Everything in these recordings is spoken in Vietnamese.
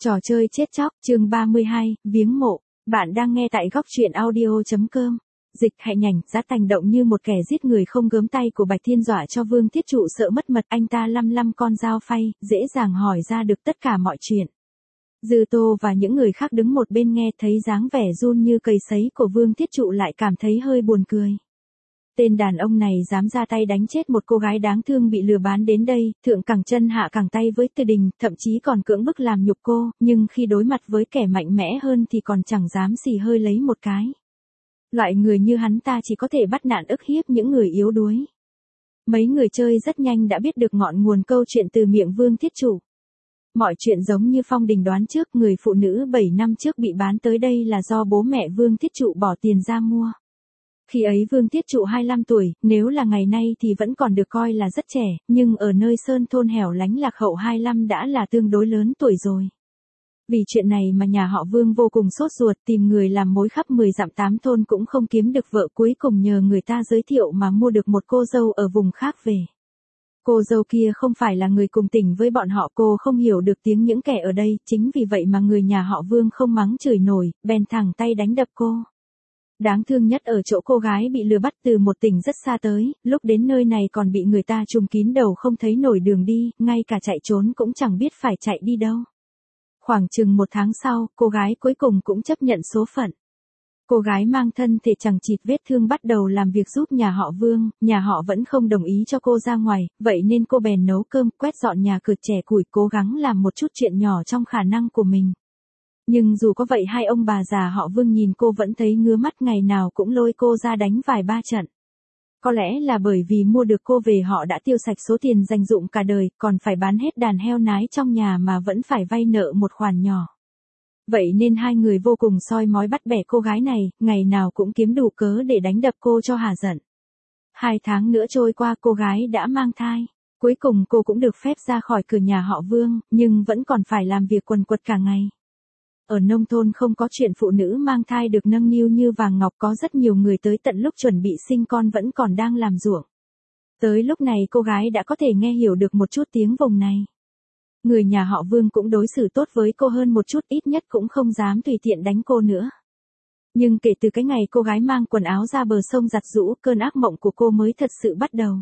Trò chơi chết chóc, chương 32, viếng mộ. Bạn đang nghe tại góc truyện audio.com. Dịch Hạnh Nhành, Giá Tành động như một kẻ giết người không gớm tay của Bạch Thiên dọa cho Vương Thiết Trụ sợ mất mật, anh ta lăm con dao phay, dễ dàng hỏi ra được tất cả mọi chuyện. Dư Tô và những người khác đứng một bên nghe thấy dáng vẻ run như cầy sấy của Vương Thiết Trụ lại cảm thấy hơi buồn cười. Tên đàn ông này dám ra tay đánh chết một cô gái đáng thương bị lừa bán đến đây, thượng cẳng chân hạ cẳng tay với Từ Đình, thậm chí còn cưỡng bức làm nhục cô, nhưng khi đối mặt với kẻ mạnh mẽ hơn thì còn chẳng dám xì hơi lấy một cái. Loại người như hắn ta chỉ có thể bắt nạt ức hiếp những người yếu đuối. Mấy người chơi rất nhanh đã biết được ngọn nguồn câu chuyện từ miệng Vương Thiết Trụ. Mọi chuyện giống như Phong Đình đoán trước, người phụ nữ 7 năm trước bị bán tới đây là do bố mẹ Vương Thiết Trụ bỏ tiền ra mua. Khi ấy Vương Thiết Trụ 25 tuổi, nếu là ngày nay thì vẫn còn được coi là rất trẻ, nhưng ở nơi sơn thôn hẻo lánh lạc hậu 25 đã là tương đối lớn tuổi rồi. Vì chuyện này mà nhà họ Vương vô cùng sốt ruột, tìm người làm mối khắp 10 dặm 8 thôn cũng không kiếm được vợ, cuối cùng nhờ người ta giới thiệu mà mua được một cô dâu ở vùng khác về. Cô dâu kia không phải là người cùng tỉnh với bọn họ, cô không hiểu được tiếng những kẻ ở đây, chính vì vậy mà người nhà họ Vương không mắng chửi nổi, bèn thẳng tay đánh đập cô. Đáng thương nhất ở chỗ cô gái bị lừa bắt từ một tỉnh rất xa tới, lúc đến nơi này còn bị người ta trùm kín đầu không thấy nổi đường đi, ngay cả chạy trốn cũng chẳng biết phải chạy đi đâu. Khoảng chừng 1 tháng sau, cô gái cuối cùng cũng chấp nhận số phận. Cô gái mang thân thể chằng chịt vết thương bắt đầu làm việc giúp nhà họ Vương, nhà họ vẫn không đồng ý cho cô ra ngoài, vậy nên cô bèn nấu cơm, quét dọn nhà cửa, chẻ củi, cố gắng làm một chút chuyện nhỏ trong khả năng của mình. Nhưng dù có vậy hai ông bà già họ Vương nhìn cô vẫn thấy ngứa mắt, ngày nào cũng lôi cô ra đánh vài ba trận. Có lẽ là bởi vì mua được cô về họ đã tiêu sạch số tiền dành dụm cả đời, còn phải bán hết đàn heo nái trong nhà mà vẫn phải vay nợ một khoản nhỏ. Vậy nên hai người vô cùng soi mói bắt bẻ cô gái này, ngày nào cũng kiếm đủ cớ để đánh đập cô cho hả giận. 2 tháng nữa trôi qua, cô gái đã mang thai. Cuối cùng cô cũng được phép ra khỏi cửa nhà họ Vương, nhưng vẫn còn phải làm việc quần quật cả ngày. Ở nông thôn không có chuyện phụ nữ mang thai được nâng niu như vàng ngọc, có rất nhiều người tới tận lúc chuẩn bị sinh con vẫn còn đang làm ruộng. Tới lúc này cô gái đã có thể nghe hiểu được một chút tiếng vùng này. Người nhà họ Vương cũng đối xử tốt với cô hơn một chút, ít nhất cũng không dám tùy tiện đánh cô nữa. Nhưng kể từ cái ngày cô gái mang quần áo ra bờ sông giặt giũ, cơn ác mộng của cô mới thật sự bắt đầu.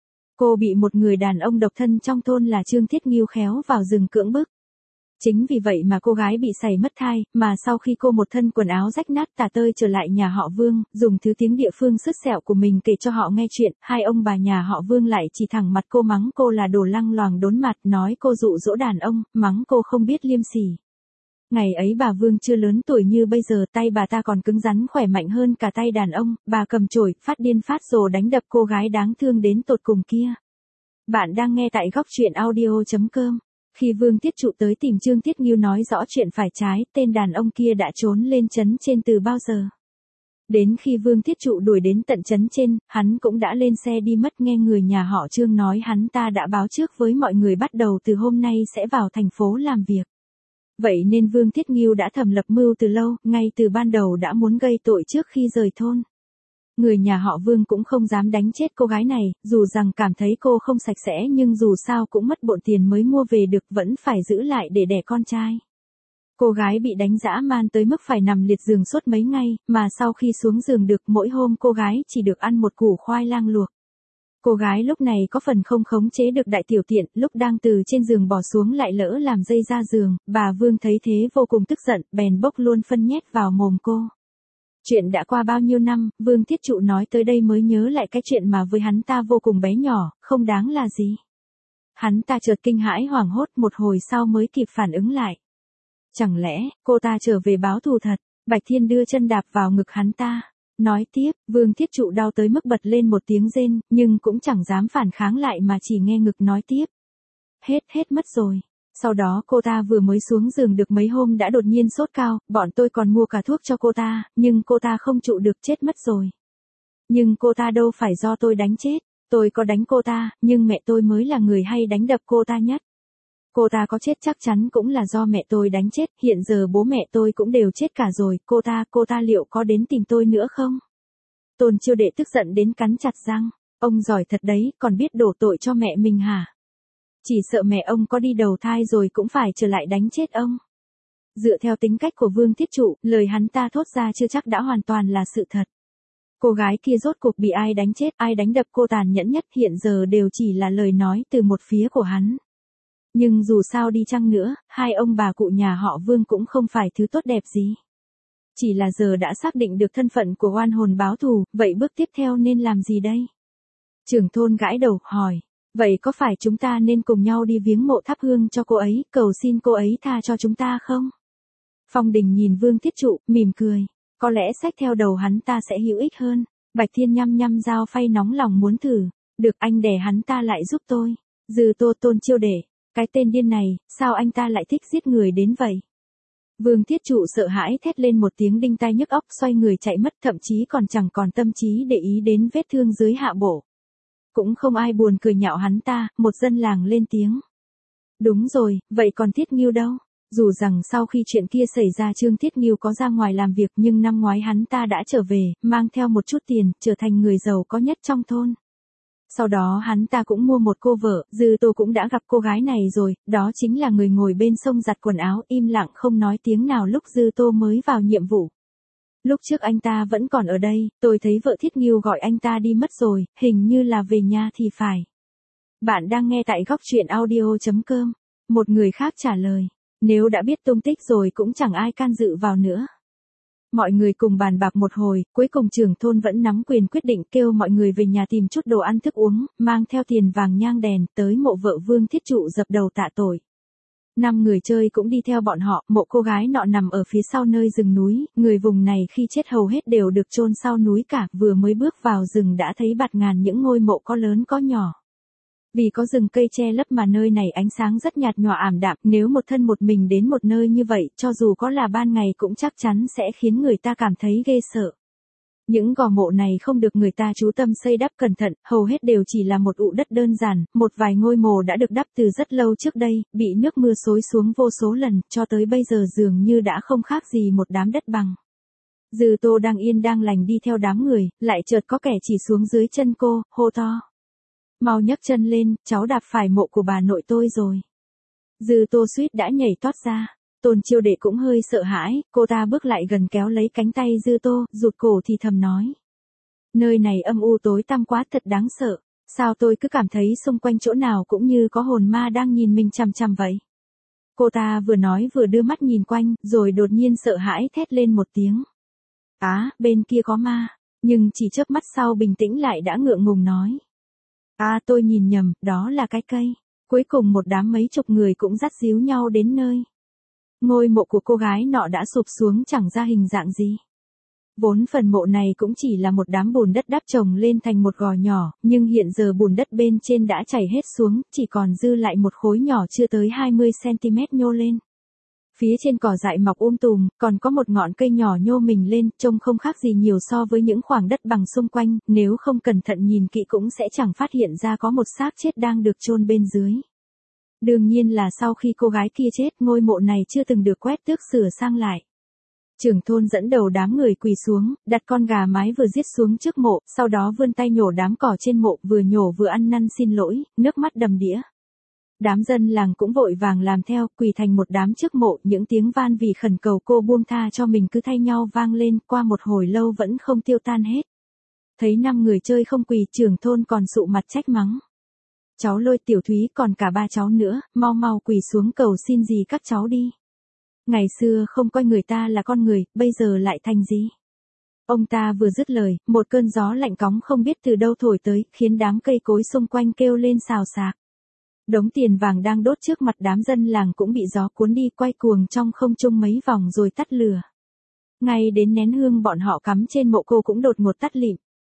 Cô bị một người đàn ông độc thân trong thôn là Trương Thiết Nghiêu khéo vào rừng cưỡng bức. Chính vì vậy mà cô gái bị sảy mất thai, mà sau khi cô một thân quần áo rách nát tả tơi trở lại nhà họ Vương, dùng thứ tiếng địa phương sứt sẹo của mình kể cho họ nghe chuyện, hai ông bà nhà họ Vương lại chỉ thẳng mặt cô, mắng cô là đồ lăng loàng đốn mặt, nói cô dụ dỗ đàn ông, mắng cô không biết liêm sỉ. Ngày ấy bà Vương chưa lớn tuổi như bây giờ, tay bà ta còn cứng rắn khỏe mạnh hơn cả tay đàn ông, bà cầm chổi, phát điên phát rồ đánh đập cô gái đáng thương đến tột cùng kia. Bạn đang nghe tại góc truyện audio.com. Khi Vương Thiết Trụ tới tìm Trương Thiết Nghiêu nói rõ chuyện phải trái, tên đàn ông kia đã trốn lên trấn trên từ bao giờ. Đến khi Vương Thiết Trụ đuổi đến tận trấn trên, hắn cũng đã lên xe đi mất, nghe người nhà họ Trương nói hắn ta đã báo trước với mọi người bắt đầu từ hôm nay sẽ vào thành phố làm việc. Vậy nên Vương Thiết Nghiêu đã thầm lập mưu từ lâu, ngay từ ban đầu đã muốn gây tội trước khi rời thôn. Người nhà họ Vương cũng không dám đánh chết cô gái này, dù rằng cảm thấy cô không sạch sẽ nhưng dù sao cũng mất bộn tiền mới mua về được, vẫn phải giữ lại để đẻ con trai. Cô gái bị đánh dã man tới mức phải nằm liệt giường suốt mấy ngày, mà sau khi xuống giường được, mỗi hôm cô gái chỉ được ăn một củ khoai lang luộc. Cô gái lúc này có phần không khống chế được đại tiểu tiện, lúc đang từ trên giường bỏ xuống lại lỡ làm dây ra giường, bà Vương thấy thế vô cùng tức giận, bèn bốc luôn phân nhét vào mồm cô. Chuyện đã qua bao nhiêu năm, Vương Thiết Trụ nói tới đây mới nhớ lại cái chuyện mà với hắn ta vô cùng bé nhỏ, không đáng là gì. Hắn ta chợt kinh hãi hoảng hốt, một hồi sau mới kịp phản ứng lại. Chẳng lẽ, cô ta trở về báo thù thật? Bạch Thiên đưa chân đạp vào ngực hắn ta. Nói tiếp, Vương Thiết Trụ đau tới mức bật lên một tiếng rên, nhưng cũng chẳng dám phản kháng lại mà chỉ nghe ngực nói tiếp. Hết mất rồi. Sau đó cô ta vừa mới xuống giường được mấy hôm đã đột nhiên sốt cao, bọn tôi còn mua cả thuốc cho cô ta, nhưng cô ta không trụ được, chết mất rồi. Nhưng cô ta đâu phải do tôi đánh chết, tôi có đánh cô ta, nhưng mẹ tôi mới là người hay đánh đập cô ta nhất. Cô ta có chết chắc chắn cũng là do mẹ tôi đánh chết, hiện giờ bố mẹ tôi cũng đều chết cả rồi, cô ta liệu có đến tìm tôi nữa không? Tôn Chiêu Đệ tức giận đến cắn chặt răng, ông giỏi thật đấy, còn biết đổ tội cho mẹ mình hả? Chỉ sợ mẹ ông có đi đầu thai rồi cũng phải trở lại đánh chết ông. Dựa theo tính cách của Vương Thiết Trụ, lời hắn ta thốt ra chưa chắc đã hoàn toàn là sự thật. Cô gái kia rốt cuộc bị ai đánh chết, ai đánh đập cô tàn nhẫn nhất hiện giờ đều chỉ là lời nói từ một phía của hắn. Nhưng dù sao đi chăng nữa, hai ông bà cụ nhà họ Vương cũng không phải thứ tốt đẹp gì. Chỉ là giờ đã xác định được thân phận của oan hồn báo thù, vậy bước tiếp theo nên làm gì đây? Trưởng thôn gãi đầu, hỏi. Vậy có phải chúng ta nên cùng nhau đi viếng mộ thắp hương cho cô ấy, cầu xin cô ấy tha cho chúng ta không? Phong Đình nhìn Vương Thiết Trụ, mỉm cười. Có lẽ xách theo đầu hắn ta sẽ hữu ích hơn. Bạch Thiên nhăm nhăm dao phay nóng lòng muốn thử. Được, anh đè hắn ta lại giúp tôi. Dư Tô Tôn Chiêu để. Cái tên điên này, sao anh ta lại thích giết người đến vậy? Vương Thiết Trụ sợ hãi thét lên một tiếng đinh tai nhức óc, xoay người chạy mất, thậm chí còn chẳng còn tâm trí để ý đến vết thương dưới hạ bộ. Cũng không ai buồn cười nhạo hắn ta, một dân làng lên tiếng. Đúng rồi, vậy còn Thiết Ngưu đâu? Dù rằng sau khi chuyện kia xảy ra Trương Thiết Ngưu có ra ngoài làm việc, nhưng năm ngoái hắn ta đã trở về, mang theo một chút tiền, trở thành người giàu có nhất trong thôn. Sau đó hắn ta cũng mua một cô vợ, Dư Tô cũng đã gặp cô gái này rồi, đó chính là người ngồi bên sông giặt quần áo, im lặng không nói tiếng nào lúc Dư Tô mới vào nhiệm vụ. Lúc trước anh ta vẫn còn ở đây, tôi thấy vợ Thiết Ngưu gọi anh ta đi mất rồi, hình như là về nhà thì phải. Bạn đang nghe tại góc truyện audio.com. Một người khác trả lời, nếu đã biết tung tích rồi cũng chẳng ai can dự vào nữa. Mọi người cùng bàn bạc một hồi, cuối cùng trưởng thôn vẫn nắm quyền quyết định kêu mọi người về nhà tìm chút đồ ăn thức uống, mang theo tiền vàng nhang đèn tới mộ vợ Vương Thiết Trụ dập đầu tạ tội. 5 người chơi cũng đi theo bọn họ, mộ cô gái nọ nằm ở phía sau nơi rừng núi, người vùng này khi chết hầu hết đều được chôn sau núi cả, vừa mới bước vào rừng đã thấy bạt ngàn những ngôi mộ có lớn có nhỏ. Vì có rừng cây che lấp mà nơi này ánh sáng rất nhạt nhòa ảm đạm, nếu một thân một mình đến một nơi như vậy, cho dù có là ban ngày cũng chắc chắn sẽ khiến người ta cảm thấy ghê sợ. Những gò mộ này không được người ta chú tâm xây đắp cẩn thận, hầu hết đều chỉ là một ụ đất đơn giản, một vài ngôi mộ đã được đắp từ rất lâu trước đây, bị nước mưa xối xuống vô số lần, cho tới bây giờ dường như đã không khác gì một đám đất bằng. Dư Tô đang yên đang lành đi theo đám người, lại chợt có kẻ chỉ xuống dưới chân cô, hô to. Mau nhấc chân lên, cháu đạp phải mộ của bà nội tôi rồi. Dư Tô suýt đã nhảy toát ra. Tôn Chiêu Đệ cũng hơi sợ hãi, cô ta bước lại gần kéo lấy cánh tay Dư Tô, rụt cổ thì thầm nói. Nơi này âm u tối tăm quá, thật đáng sợ, sao tôi cứ cảm thấy xung quanh chỗ nào cũng như có hồn ma đang nhìn mình chằm chằm vậy. Cô ta vừa nói vừa đưa mắt nhìn quanh, rồi đột nhiên sợ hãi thét lên một tiếng. Á, bên kia có ma, nhưng chỉ chớp mắt sau bình tĩnh lại đã ngượng ngùng nói. À, tôi nhìn nhầm, đó là cái cây. Cuối cùng một đám mấy chục người cũng dắt díu nhau đến nơi. Ngôi mộ của cô gái nọ đã sụp xuống chẳng ra hình dạng gì. Vốn phần mộ này cũng chỉ là một đám bùn đất đắp chồng lên thành một gò nhỏ, nhưng hiện giờ bùn đất bên trên đã chảy hết xuống, chỉ còn dư lại một khối nhỏ chưa tới 20cm nhô lên. Phía trên cỏ dại mọc tùm, còn có một ngọn cây nhỏ nhô mình lên, trông không khác gì nhiều so với những khoảng đất bằng xung quanh, nếu không cẩn thận nhìn kỹ cũng sẽ chẳng phát hiện ra có một xác chết đang được chôn bên dưới. Đương nhiên là sau khi cô gái kia chết, ngôi mộ này chưa từng được quét tước sửa sang lại. Trưởng thôn dẫn đầu đám người quỳ xuống, đặt con gà mái vừa giết xuống trước mộ, sau đó vươn tay nhổ đám cỏ trên mộ, vừa nhổ vừa ăn năn xin lỗi, nước mắt đầm đìa. Đám dân làng cũng vội vàng làm theo, quỳ thành một đám trước mộ, những tiếng van vì khẩn cầu cô buông tha cho mình cứ thay nhau vang lên, qua một hồi lâu vẫn không tiêu tan hết. Thấy 5 người chơi không quỳ, trưởng thôn còn sụ mặt trách mắng. Cháu Lôi, Tiểu Thúy, còn cả 3 cháu nữa, mau mau quỳ xuống cầu xin gì các cháu đi. Ngày xưa không coi người ta là con người, bây giờ lại thành gì? Ông ta vừa dứt lời, một cơn gió lạnh cóng không biết từ đâu thổi tới, khiến đám cây cối xung quanh kêu lên xào xạc. Đống tiền vàng đang đốt trước mặt đám dân làng cũng bị gió cuốn đi, quay cuồng trong không trung mấy vòng rồi tắt lửa. Ngay đến nén hương bọn họ cắm trên mộ cô cũng đột ngột tắt lịm.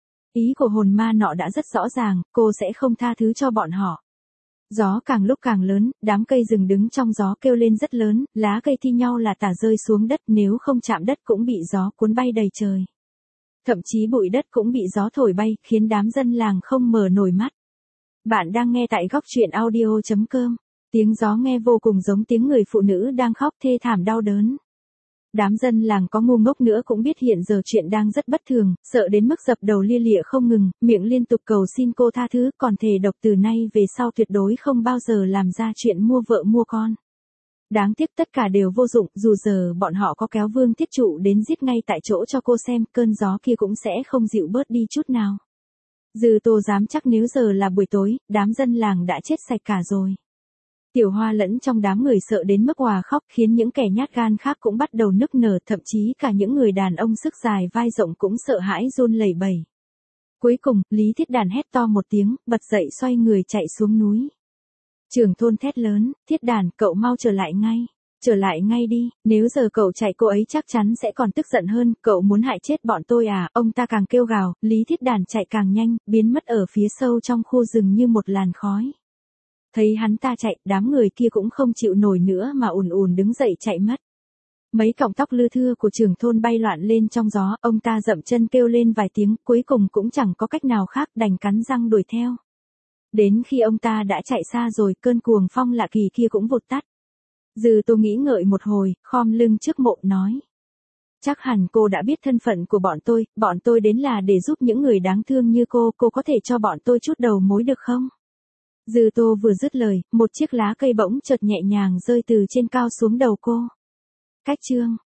Ý của hồn ma nọ đã rất rõ ràng, cô sẽ không tha thứ cho bọn họ. Gió càng lúc càng lớn, đám cây rừng đứng trong gió kêu lên rất lớn, lá cây thi nhau là tả rơi xuống đất, nếu không chạm đất cũng bị gió cuốn bay đầy trời. Thậm chí bụi đất cũng bị gió thổi bay, khiến đám dân làng không mở nổi mắt. Bạn đang nghe tại góc truyện audio.com. Tiếng gió nghe vô cùng giống tiếng người phụ nữ đang khóc thê thảm đau đớn. Đám dân làng có ngu ngốc nữa cũng biết hiện giờ chuyện đang rất bất thường, sợ đến mức dập đầu lia lịa không ngừng, miệng liên tục cầu xin cô tha thứ, còn thề độc từ nay về sau tuyệt đối không bao giờ làm ra chuyện mua vợ mua con. Đáng tiếc tất cả đều vô dụng, dù giờ bọn họ có kéo Vương Thiết Trụ đến giết ngay tại chỗ cho cô xem, cơn gió kia cũng sẽ không dịu bớt đi chút nào. Dư Tô dám chắc nếu giờ là buổi tối, đám dân làng đã chết sạch cả rồi. Tiểu Hoa lẫn trong đám người sợ đến mức òa khóc, khiến những kẻ nhát gan khác cũng bắt đầu nức nở, thậm chí cả những người đàn ông sức dài vai rộng cũng sợ hãi run lẩy bẩy. Cuối cùng, Lý Thiết Đàn hét to một tiếng, bật dậy xoay người chạy xuống núi. Trưởng thôn thét lớn, Thiết Đàn, cậu mau trở lại ngay đi, nếu giờ cậu chạy cô ấy chắc chắn sẽ còn tức giận hơn, cậu muốn hại chết bọn tôi à, ông ta càng kêu gào, Lý Thiết Đàn chạy càng nhanh, biến mất ở phía sâu trong khu rừng như một làn khói. Thấy hắn ta chạy, đám người kia cũng không chịu nổi nữa mà ùn ùn đứng dậy chạy mất. Mấy cọng tóc lưa thưa của trưởng thôn bay loạn lên trong gió, ông ta dậm chân kêu lên vài tiếng, cuối cùng cũng chẳng có cách nào khác đành cắn răng đuổi theo. Đến khi ông ta đã chạy xa rồi, cơn cuồng phong lạ kỳ kia cũng vụt tắt. Dư Tô nghĩ ngợi một hồi, khom lưng trước mộ nói. Chắc hẳn cô đã biết thân phận của bọn tôi đến là để giúp những người đáng thương như cô có thể cho bọn tôi chút đầu mối được không? Dư Tô vừa dứt lời, một chiếc lá cây bỗng chợt nhẹ nhàng rơi từ trên cao xuống đầu cô. Cách chương